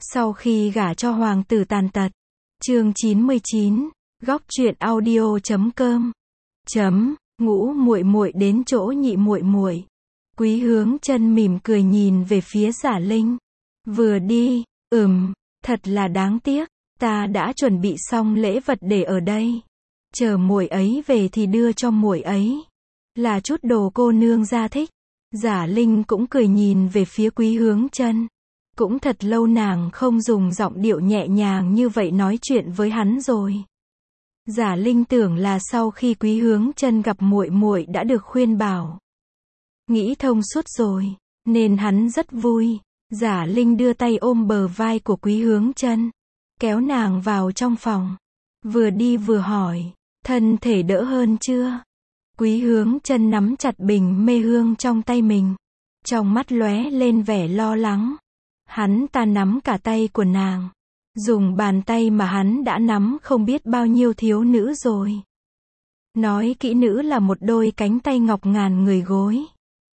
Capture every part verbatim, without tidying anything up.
Sau khi gả cho hoàng tử tàn tật. Chương chín mươi chín, góc truyện audio chấm com. Chấm, ngũ muội muội đến chỗ nhị muội muội. Quý Hướng Chân mỉm cười nhìn về phía Giả Linh. Vừa đi, ừm, thật là đáng tiếc, ta đã chuẩn bị xong lễ vật để ở đây. Chờ muội ấy về thì đưa cho muội ấy. Là chút đồ cô nương gia thích. Giả Linh cũng cười nhìn về phía Quý Hướng Chân. Cũng thật lâu nàng không dùng giọng điệu nhẹ nhàng như vậy nói chuyện với hắn rồi. Giả Linh tưởng là sau khi Quý Hướng Chân gặp muội muội đã được khuyên bảo, nghĩ thông suốt rồi, nên hắn rất vui. Giả Linh đưa tay ôm bờ vai của Quý Hướng Chân, kéo nàng vào trong phòng. Vừa đi vừa hỏi, thân thể đỡ hơn chưa? Quý Hướng Chân nắm chặt bình mê hương trong tay mình, trong mắt lóe lên vẻ lo lắng. Hắn ta nắm cả tay của nàng, dùng bàn tay mà hắn đã nắm không biết bao nhiêu thiếu nữ rồi. Nói kỹ nữ là một đôi cánh tay ngọc ngàn người gối.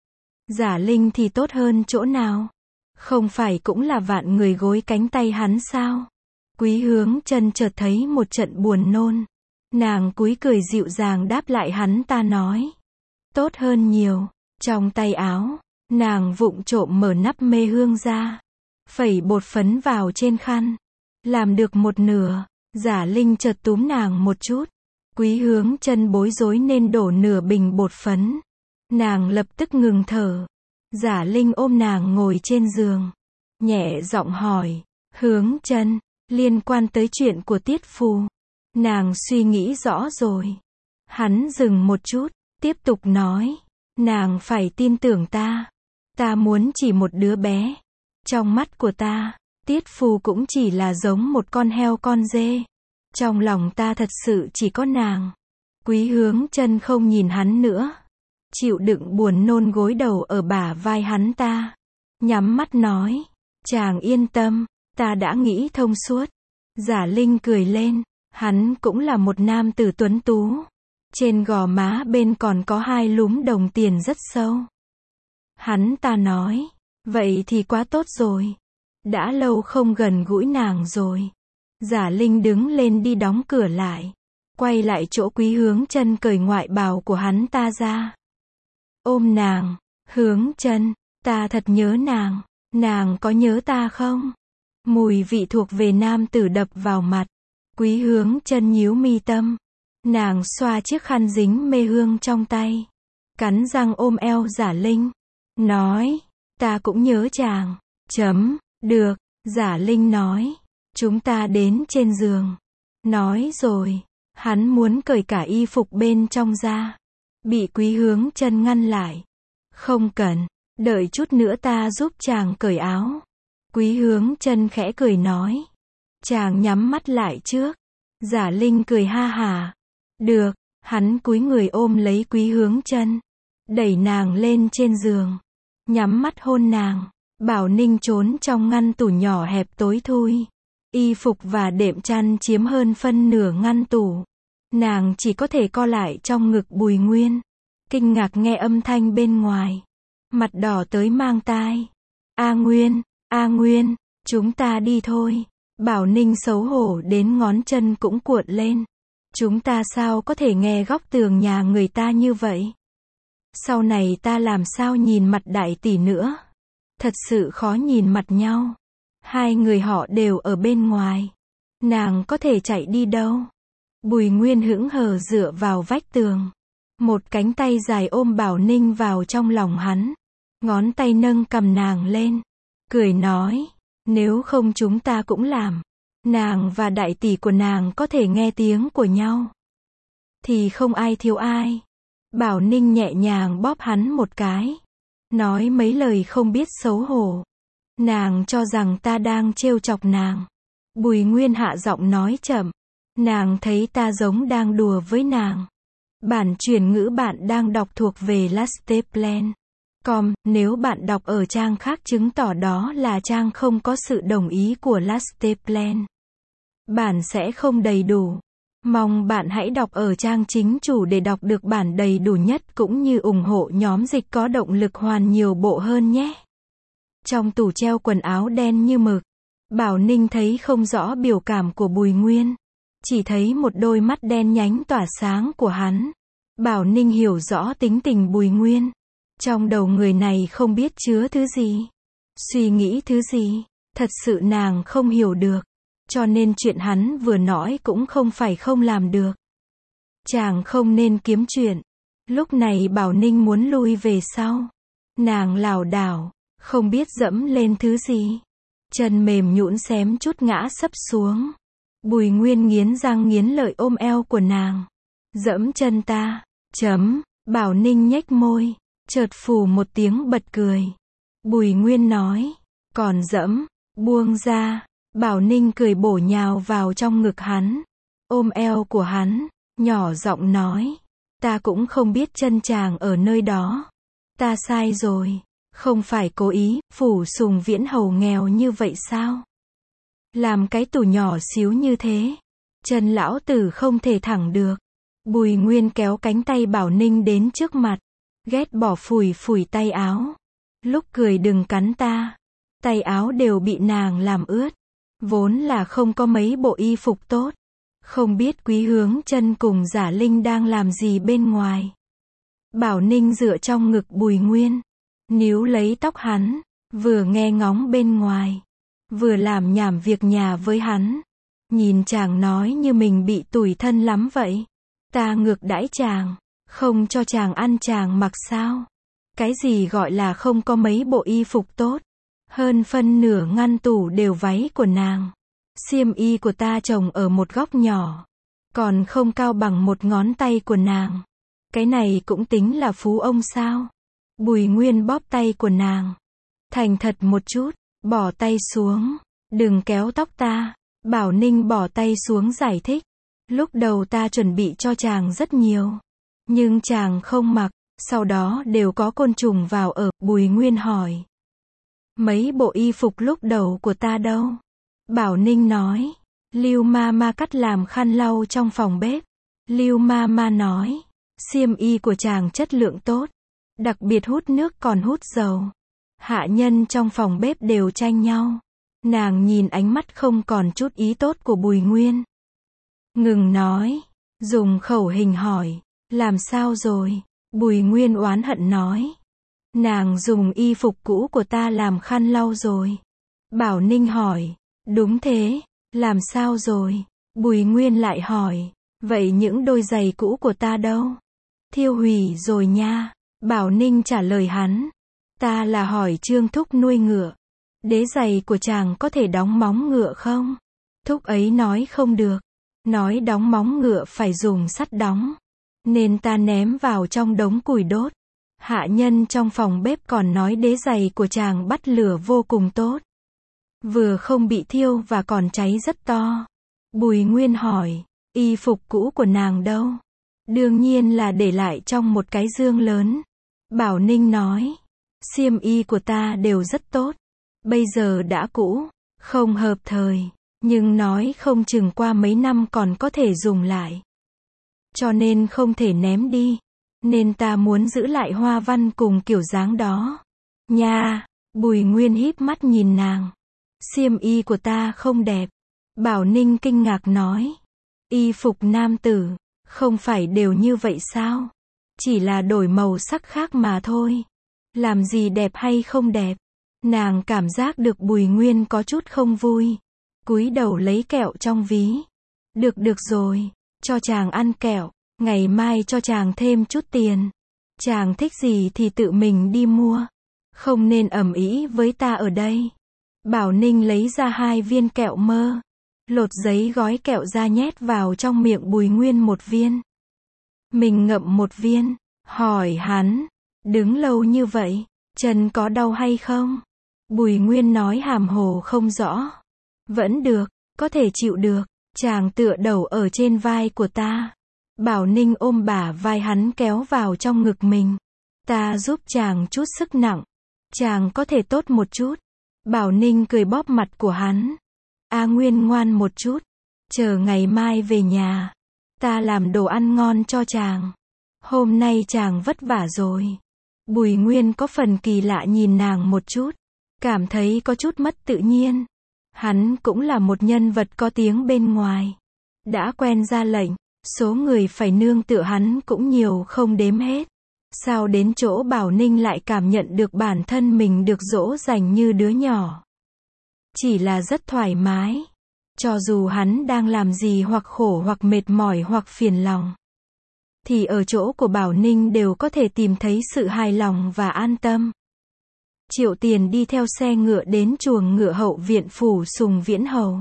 Giả Linh thì tốt hơn chỗ nào? Không phải cũng là vạn người gối cánh tay hắn sao? Quý Hướng Chân chợt thấy một trận buồn nôn. Nàng cúi cười dịu dàng đáp lại hắn ta nói, tốt hơn nhiều. Trong tay áo, nàng vụng trộm mở nắp mê hương ra, phẩy bột phấn vào trên khăn. Làm được một nửa, Giả Linh chợt túm nàng một chút. Quý Hướng Chân bối rối nên đổ nửa bình bột phấn. Nàng lập tức ngừng thở. Giả Linh ôm nàng ngồi trên giường, nhẹ giọng hỏi, Hướng Chân, liên quan tới chuyện của Tiết Phù, nàng suy nghĩ rõ rồi. Hắn dừng một chút, tiếp tục nói, nàng phải tin tưởng ta. Ta muốn chỉ một đứa bé. Trong mắt của ta, Tiết Phù cũng chỉ là giống một con heo con dê. Trong lòng ta thật sự chỉ có nàng. Quý Hướng Chân không nhìn hắn nữa, chịu đựng buồn nôn gối đầu ở bả vai hắn ta, nhắm mắt nói, chàng yên tâm, ta đã nghĩ thông suốt. Giả Linh cười lên, hắn cũng là một nam tử tuấn tú. Trên gò má bên còn có hai lúm đồng tiền rất sâu. Hắn ta nói, vậy thì quá tốt rồi. Đã lâu không gần gũi nàng rồi. Giả Linh đứng lên đi đóng cửa lại, quay lại chỗ Quý Hướng Chân cởi ngoại bào của hắn ta ra. Ôm nàng, Hướng Chân, ta thật nhớ nàng. Nàng có nhớ ta không? Mùi vị thuộc về nam tử đập vào mặt. Quý Hướng Chân nhíu mi tâm. Nàng xoa chiếc khăn dính mê hương trong tay, cắn răng ôm eo Giả Linh, nói, ta cũng nhớ chàng. Chấm, được, Giả Linh nói, chúng ta đến trên giường. Nói rồi, hắn muốn cởi cả y phục bên trong ra. Bị Quý Hướng Chân ngăn lại. Không cần, đợi chút nữa ta giúp chàng cởi áo. Quý Hướng Chân khẽ cười nói, chàng nhắm mắt lại trước. Giả Linh cười ha hả. Được, hắn cúi người ôm lấy Quý Hướng Chân, đẩy nàng lên trên giường, nhắm mắt hôn nàng. Bảo Ninh trốn trong ngăn tủ nhỏ hẹp tối thui. Y phục và đệm chăn chiếm hơn phân nửa ngăn tủ. Nàng chỉ có thể co lại trong ngực Bùi Nguyên. Kinh ngạc nghe âm thanh bên ngoài, mặt đỏ tới mang tai. A Nguyên, A Nguyên, chúng ta đi thôi. Bảo Ninh xấu hổ đến ngón chân cũng cuộn lên. Chúng ta sao có thể nghe góc tường nhà người ta như vậy? Sau này ta làm sao nhìn mặt đại tỷ nữa? Thật sự khó nhìn mặt nhau. Hai người họ đều ở bên ngoài. Nàng có thể chạy đi đâu? Bùi Nguyên hững hờ dựa vào vách tường. Một cánh tay dài ôm Bảo Ninh vào trong lòng hắn. Ngón tay nâng cầm nàng lên. Cười nói, nếu không chúng ta cũng làm. Nàng và đại tỷ của nàng có thể nghe tiếng của nhau, thì không ai thiếu ai. Bảo Ninh nhẹ nhàng bóp hắn một cái, nói mấy lời không biết xấu hổ. Nàng cho rằng ta đang trêu chọc nàng. Bùi Nguyên hạ giọng nói chậm, nàng thấy ta giống đang đùa với nàng. Bản chuyển ngữ bạn đang đọc thuộc về lasteplan chấm com, nếu bạn đọc ở trang khác chứng tỏ đó là trang không có sự đồng ý của lasteplan. Bản sẽ không đầy đủ. Mong bạn hãy đọc ở trang chính chủ để đọc được bản đầy đủ nhất cũng như ủng hộ nhóm dịch có động lực hoàn nhiều bộ hơn nhé. Trong tủ treo quần áo đen như mực, Bảo Ninh thấy không rõ biểu cảm của Bùi Nguyên. Chỉ thấy một đôi mắt đen nhánh tỏa sáng của hắn. Bảo Ninh hiểu rõ tính tình Bùi Nguyên. Trong đầu người này không biết chứa thứ gì. Suy nghĩ thứ gì. Thật sự nàng không hiểu được. Cho nên chuyện hắn vừa nói cũng không phải không làm được. Chàng không nên kiếm chuyện. Lúc này Bảo Ninh muốn lui về sau. Nàng lảo đảo, không biết dẫm lên thứ gì. Chân mềm nhũn xém chút ngã sấp xuống. Bùi Nguyên nghiến răng nghiến lợi ôm eo của nàng. Dẫm chân ta. Chấm. Bảo Ninh nhếch môi. Chợt phù một tiếng bật cười. Bùi Nguyên nói. Còn dẫm. Buông ra. Bảo Ninh cười bổ nhào vào trong ngực hắn. Ôm eo của hắn. Nhỏ giọng nói. Ta cũng không biết chân chàng ở nơi đó. Ta sai rồi. Không phải cố ý. Phủ Sùng Viễn Hầu nghèo như vậy sao? Làm cái tủ nhỏ xíu như thế. Chân lão tử không thể thẳng được. Bùi Nguyên kéo cánh tay Bảo Ninh đến trước mặt. Ghét bỏ phủi phủi tay áo. Lúc cười đừng cắn ta. Tay áo đều bị nàng làm ướt. Vốn là không có mấy bộ y phục tốt. Không biết Quý Hướng Chân cùng Giả Linh đang làm gì bên ngoài. Bảo Ninh dựa trong ngực Bùi Nguyên. Níu lấy tóc hắn. Vừa nghe ngóng bên ngoài. Vừa làm nhảm việc nhà với hắn. Nhìn chàng nói như mình bị tủi thân lắm vậy. Ta ngược đãi chàng. Không cho chàng ăn chàng mặc sao? Cái gì gọi là không có mấy bộ y phục tốt? Hơn phân nửa ngăn tủ đều váy của nàng. Xiêm y của ta trồng ở một góc nhỏ. Còn không cao bằng một ngón tay của nàng. Cái này cũng tính là phú ông sao? Bùi Nguyên bóp tay của nàng. Thành thật một chút. Bỏ tay xuống. Đừng kéo tóc ta. Bảo Ninh bỏ tay xuống giải thích. Lúc đầu ta chuẩn bị cho chàng rất nhiều. Nhưng chàng không mặc. Sau đó đều có côn trùng vào ở. Bùi Nguyên hỏi. Mấy bộ y phục lúc đầu của ta đâu? Bảo Ninh nói. Lưu ma ma cắt làm khăn lau trong phòng bếp. Lưu ma ma nói. Xiêm y của chàng chất lượng tốt. Đặc biệt hút nước còn hút dầu. Hạ nhân trong phòng bếp đều tranh nhau. Nàng nhìn ánh mắt không còn chút ý tốt của Bùi Nguyên. Ngừng nói. Dùng khẩu hình hỏi. Làm sao rồi? Bùi Nguyên oán hận nói. Nàng dùng y phục cũ của ta làm khăn lau rồi. Bảo Ninh hỏi. Đúng thế. Làm sao rồi? Bùi Nguyên lại hỏi. Vậy những đôi giày cũ của ta đâu? Thiêu hủy rồi nha. Bảo Ninh trả lời hắn. Ta là hỏi Trương Thúc nuôi ngựa. Đế giày của chàng có thể đóng móng ngựa không? Thúc ấy nói không được. Nói đóng móng ngựa phải dùng sắt đóng. Nên ta ném vào trong đống củi đốt. Hạ nhân trong phòng bếp còn nói đế giày của chàng bắt lửa vô cùng tốt. Vừa không bị thiêu và còn cháy rất to. Bùi Nguyên hỏi. Y phục cũ của nàng đâu? Đương nhiên là để lại trong một cái dương lớn. Bảo Ninh nói. Xiêm y của ta đều rất tốt. Bây giờ đã cũ. Không hợp thời. Nhưng nói không chừng qua mấy năm còn có thể dùng lại. Cho nên không thể ném đi. Nên ta muốn giữ lại hoa văn cùng kiểu dáng đó. Nha. Bùi Nguyên híp mắt nhìn nàng. Xiêm y của ta không đẹp. Bảo Ninh kinh ngạc nói. Y phục nam tử. Không phải đều như vậy sao? Chỉ là đổi màu sắc khác mà thôi. Làm gì đẹp hay không đẹp? Nàng cảm giác được Bùi Nguyên có chút không vui. Cúi đầu lấy kẹo trong ví. Được được rồi. Cho chàng ăn kẹo. Ngày mai cho chàng thêm chút tiền. Chàng thích gì thì tự mình đi mua. Không nên ầm ĩ với ta ở đây. Bảo Ninh lấy ra hai viên kẹo mơ. Lột giấy gói kẹo ra nhét vào trong miệng Bùi Nguyên một viên. Mình ngậm một viên. Hỏi hắn. Đứng lâu như vậy. Chân có đau hay không? Bùi Nguyên nói hàm hồ không rõ. Vẫn được. Có thể chịu được. Chàng tựa đầu ở trên vai của ta. Bảo Ninh ôm bả vai hắn kéo vào trong ngực mình. Ta giúp chàng chút sức nặng. Chàng có thể tốt một chút. Bảo Ninh cười bóp mặt của hắn. A Nguyên ngoan một chút. Chờ ngày mai về nhà. Ta làm đồ ăn ngon cho chàng. Hôm nay chàng vất vả rồi. Bùi Nguyên có phần kỳ lạ nhìn nàng một chút. Cảm thấy có chút mất tự nhiên. Hắn cũng là một nhân vật có tiếng bên ngoài. Đã quen ra lệnh, số người phải nương tựa hắn cũng nhiều không đếm hết. Sao đến chỗ Bảo Ninh lại cảm nhận được bản thân mình được dỗ dành như đứa nhỏ. Chỉ là rất thoải mái. Cho dù hắn đang làm gì hoặc khổ hoặc mệt mỏi hoặc phiền lòng, thì ở chỗ của Bảo Ninh đều có thể tìm thấy sự hài lòng và an tâm. Triệu Tiền đi theo xe ngựa đến chuồng ngựa hậu viện phủ Sùng Viễn Hầu.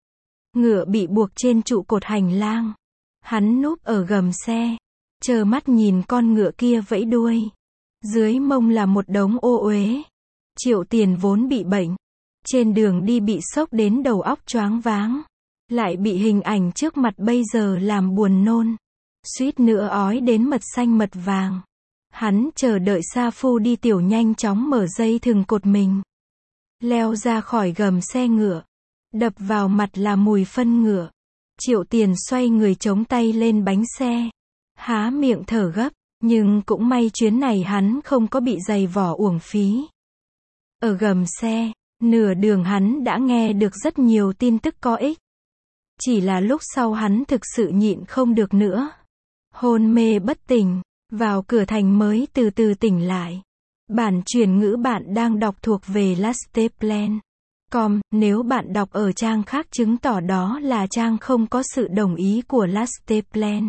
Ngựa bị buộc trên trụ cột hành lang. Hắn núp ở gầm xe, trơ mắt nhìn con ngựa kia vẫy đuôi. Dưới mông là một đống ô uế. Triệu Tiền vốn bị bệnh, trên đường đi bị sốc đến đầu óc choáng váng, lại bị hình ảnh trước mặt bây giờ làm buồn nôn, suýt nữa ói đến mật xanh mật vàng. Hắn chờ đợi sa phu đi tiểu nhanh chóng mở dây thừng cột mình, leo ra khỏi gầm xe ngựa. Đập vào mặt là mùi phân ngựa. Triệu Tiền xoay người chống tay lên bánh xe, há miệng thở gấp, nhưng cũng may chuyến này hắn không có bị giày vò uổng phí. Ở gầm xe, nửa đường hắn đã nghe được rất nhiều tin tức có ích. Chỉ là lúc sau hắn thực sự nhịn không được nữa. Hôn mê bất tỉnh, vào cửa thành mới từ từ tỉnh lại. Bản truyền ngữ bạn đang đọc thuộc về lasteplan chấm com, nếu bạn đọc ở trang khác chứng tỏ đó là trang không có sự đồng ý của Lasteplan.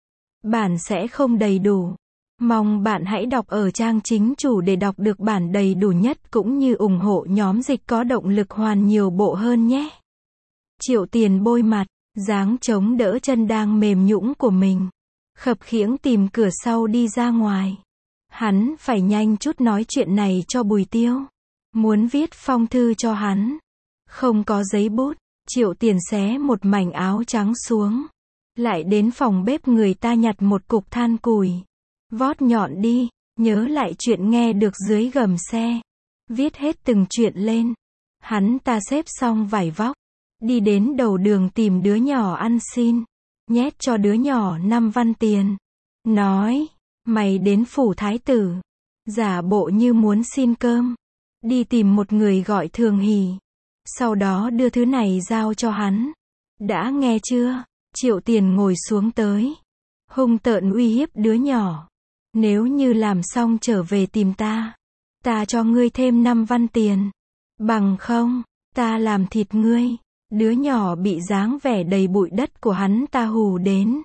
Bản sẽ không đầy đủ. Mong bạn hãy đọc ở trang chính chủ để đọc được bản đầy đủ nhất cũng như ủng hộ nhóm dịch có động lực hoàn nhiều bộ hơn nhé. Triệu Tiền bôi mặt, dáng chống đỡ chân đang mềm nhũn của mình. Khập khiễng tìm cửa sau đi ra ngoài. Hắn phải nhanh chút nói chuyện này cho Bùi Tiêu. Muốn viết phong thư cho hắn. Không có giấy bút, Triệu Tiền xé một mảnh áo trắng xuống. Lại đến phòng bếp người ta nhặt một cục than củi. Vót nhọn đi, nhớ lại chuyện nghe được dưới gầm xe. Viết hết từng chuyện lên. Hắn ta xếp xong vải vóc. Đi đến đầu đường tìm đứa nhỏ ăn xin. Nhét cho đứa nhỏ năm văn tiền. Nói, mày đến phủ thái tử. Giả bộ như muốn xin cơm. Đi tìm một người gọi Thường Hỷ. Sau đó đưa thứ này giao cho hắn. Đã nghe chưa? Triệu Tiền ngồi xuống tới. Hung tợn uy hiếp đứa nhỏ. Nếu như làm xong trở về tìm ta. Ta cho ngươi thêm năm văn tiền. Bằng không, ta làm thịt ngươi. Đứa nhỏ bị dáng vẻ đầy bụi đất của hắn ta hù đến.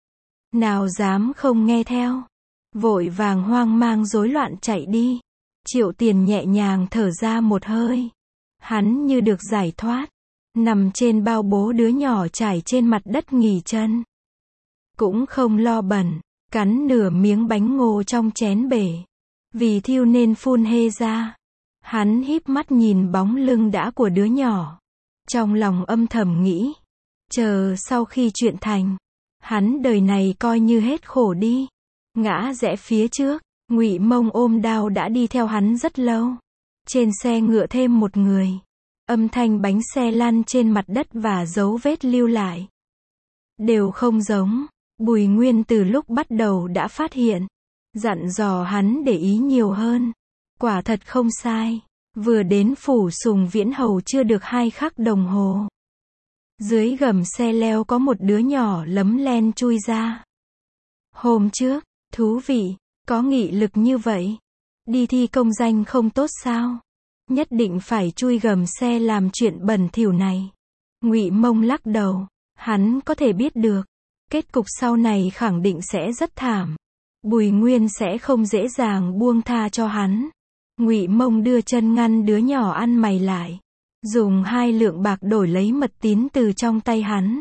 Nào dám không nghe theo. Vội vàng hoang mang rối loạn chạy đi. Triệu Tiền nhẹ nhàng thở ra một hơi. Hắn như được giải thoát. Nằm trên bao bố đứa nhỏ trải trên mặt đất nghỉ chân. Cũng không lo bẩn. Cắn nửa miếng bánh ngô trong chén bể. Vì thiêu nên phun hê ra. Hắn híp mắt nhìn bóng lưng đã của đứa nhỏ. Trong lòng âm thầm nghĩ. Chờ sau khi chuyện thành. Hắn đời này coi như hết khổ đi. Ngã rẽ phía trước. Ngụy Mông ôm đao đã đi theo hắn rất lâu. Trên xe ngựa thêm một người. Âm thanh bánh xe lăn trên mặt đất và dấu vết lưu lại. Đều không giống. Bùi Nguyên từ lúc bắt đầu đã phát hiện. Dặn dò hắn để ý nhiều hơn. Quả thật không sai. Vừa đến phủ Sùng Viễn Hầu chưa được hai khắc đồng hồ. Dưới gầm xe leo có một đứa nhỏ lấm len chui ra. Hôm trước, thú vị, có nghị lực như vậy. Đi thi công danh không tốt sao? Nhất định phải chui gầm xe làm chuyện bẩn thỉu này. Ngụy Mông lắc đầu. Hắn có thể biết được. Kết cục sau này khẳng định sẽ rất thảm. Bùi Nguyên sẽ không dễ dàng buông tha cho hắn. Ngụy Mông đưa chân ngăn đứa nhỏ ăn mày lại. Dùng hai lượng bạc đổi lấy mật tín từ trong tay hắn.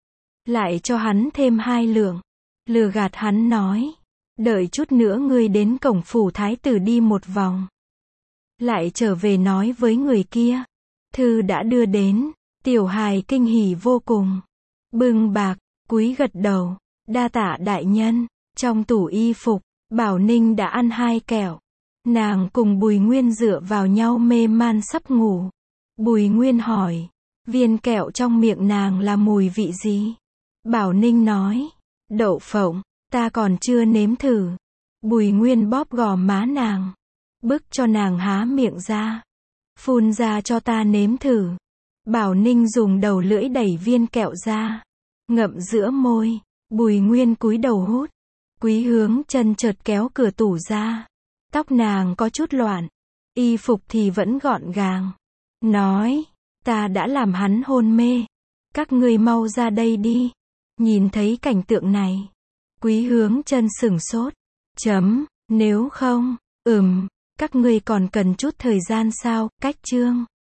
Lại cho hắn thêm hai lượng. Lừa gạt hắn nói. Đợi chút nữa ngươi đến cổng phủ thái tử đi một vòng. Lại trở về nói với người kia. Thư đã đưa đến. Tiểu hài kinh hỉ vô cùng. Bưng bạc, cúi gật đầu. Đa tạ đại nhân. Trong tủ y phục, Bảo Ninh đã ăn hai kẹo. Nàng cùng Bùi Nguyên dựa vào nhau mê man sắp ngủ. Bùi Nguyên hỏi. Viên kẹo trong miệng nàng là mùi vị gì? Bảo Ninh nói. Đậu phộng, ta còn chưa nếm thử. Bùi Nguyên bóp gò má nàng. Bức cho nàng há miệng ra. Phun ra cho ta nếm thử. Bảo Ninh dùng đầu lưỡi đẩy viên kẹo ra. Ngậm giữa môi. Bùi Nguyên cúi đầu hút. Quý Hướng Chân chợt kéo cửa tủ ra. Tóc nàng có chút loạn. Y phục thì vẫn gọn gàng. Nói, ta đã làm hắn hôn mê. Các ngươi mau ra đây đi. Nhìn thấy cảnh tượng này. Quý Hướng Chân sửng sốt. Chấm, nếu không, ừm, các ngươi còn cần chút thời gian sao, cách chương.